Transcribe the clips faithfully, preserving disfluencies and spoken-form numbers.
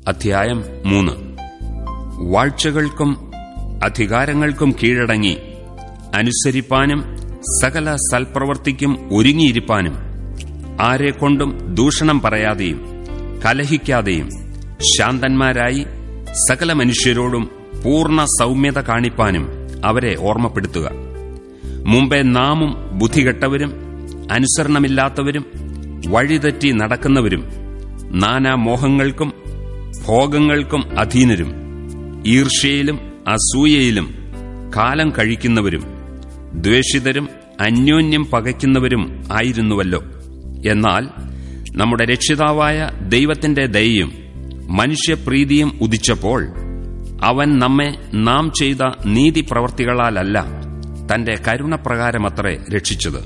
അധ്യായം മൂന്ന്. വാഴ്ചകൾക്കും അധികാരങ്ങൾക്കും കീഴടങ്ങി അനുസരിപ്പാനും സകല സൽപ്രവൃത്തിക്കും ഒരുങ്ങിയിരിപ്പാനും ആരെക്കൊണ്ടും ദൂഷണം പറയാതെയും കലഹിക്കാതെയും ശാന്തന്മാരായി സകല മനുഷ്യരോടും പൂർണ്ണ സൗമ്യത കാണിപ്പാനും അവരെ ഓർമ്മപ്പെടുത്തുക. മുമ്പേ നാമും ബുദ്ധികെട്ടവരും അനുസരണമില്ലാത്തവരും വഴിതെറ്റി നടക്കുന്നവരും നാനാമോഹങ്ങൾക്കും ഭോഗങ്ങൾക്കും അധീനരും ഈർഷ്യയിലും അസൂയയിലും കാലം കഴിക്കുന്നവരും ദ്വേഷിതരും അന്യോന്യം പകയ്ക്കുന്നവരും ആയിരുന്നുവല്ലോ. എന്നാൽ നമ്മുടെ രക്ഷിതാവായ ദൈവത്തിന്റെ ദയയും മനുഷ്യപ്രീതിയും ഉദിച്ചപ്പോൾ അവൻ നമ്മെ നാം ചെയ്ത നീതിപ്രവൃത്തികളാലല്ല തന്റെ കരുണപ്രകാരമത്രേ രക്ഷിച്ചത്.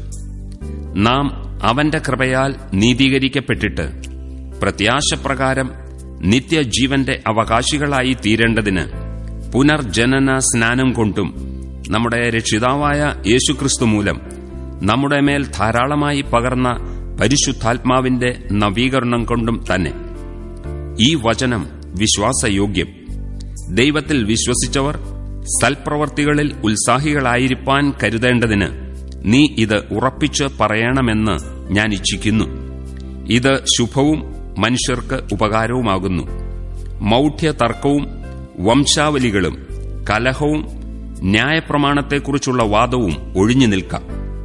നാം അവന്റെ കൃപയാൽ നീതീകരിക്കപ്പെട്ടിട്ട് പ്രത്യാശപ്രകാരം നിത്യജീവന്റെ അവകാശികളായി തീരേണ്ടതിന് പുനർജനന സ്നാനം കൊണ്ടും നമ്മുടെ രക്ഷിതാവായ യേശുക്രിസ്തു മൂലം നമ്മുടെ മേൽ ധാരാളമായി പകർന്ന പരിശുദ്ധാത്മാവിന്റെ നവീകരണം കൊണ്ടും തന്നെ. ഈ വചനം വിശ്വാസയോഗ്യം. ദൈവത്തിൽ വിശ്വസിച്ചവർ സൽപ്രവർത്തികളിൽ ഉത്സാഹികളായിരിക്കാൻ കരുതേണ്ടതിന് നീ ഇത് ഉറപ്പിച്ച് പറയണമെന്ന് ഞാൻ ഇച്ഛിക്കുന്നു. ഇത് ശുഭവും മനുഷ്യർക്ക് ഉപകാരവുമാകുന്നു. മൗഢ്യതർക്കവും വംശാവലികളും കലഹവും ന്യായപ്രമാണത്തെക്കുറിച്ചുള്ള വാദവും ഒഴിഞ്ഞു നിൽക്കാം.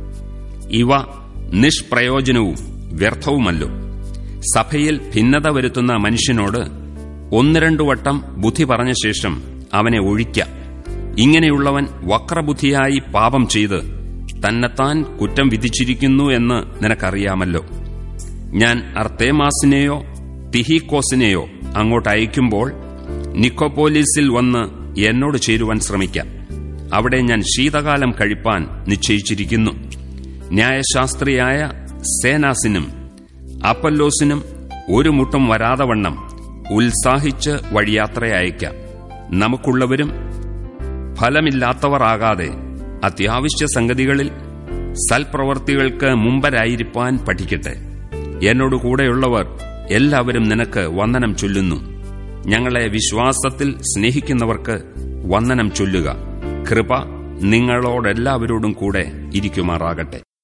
ഇവ നിഷ്പ്രയോജനവും വ്യർത്ഥവുമല്ലോ. സഭയിൽ ഭിന്നത വരുത്തുന്ന മനുഷ്യനോട് ഒന്ന് രണ്ടു വട്ടം ബുദ്ധി പറഞ്ഞ ശേഷം അവനെ ഒഴിക്കാം. ഇങ്ങനെയുള്ളവൻ വക്രബുദ്ധിയായി പാപം ചെയ്ത് തന്നെത്താൻ കുറ്റം വിധിച്ചിരിക്കുന്നു എന്ന് നിനക്കറിയാമല്ലോ. ഞാൻ അർത്തേമാസിനെയോ തിഹിക്കോസിനെയോ അങ്ങോട്ട് അയക്കുമ്പോൾ നിക്കോപോലിസിൽ വന്ന് എന്നോട് ചേരുവാൻ ശ്രമിക്കാം. അവിടെ ഞാൻ ശീതകാലം കഴിപ്പാൻ നിശ്ചയിച്ചിരിക്കുന്നു. ന്യായശാസ്ത്രിയായ സേനാസിനും അപ്പല്ലോസിനും ഒരു മുട്ടും വരാതവണ്ണം ഉത്സാഹിച്ച് വഴിയാത്ര അയക്കാം. നമുക്കുള്ളവരും ഫലമില്ലാത്തവർ ആകാതെ അത്യാവശ്യ സംഗതികളിൽ സൽപ്രവർത്തികൾക്ക് മുമ്പരായിരിക്കാൻ പഠിക്കട്ടെ. എന്നോടുകൂടെയുള്ളവർ എല്ലാവരും നിനക്ക് വന്ദനം ചൊല്ലുന്നു. ഞങ്ങളെ വിശ്വാസത്തിൽ സ്നേഹിക്കുന്നവർക്ക് വന്ദനം ചൊല്ലുക. കൃപ നിങ്ങളോടെല്ലാവരോടും കൂടെ ഇരിക്കുമാറാകട്ടെ.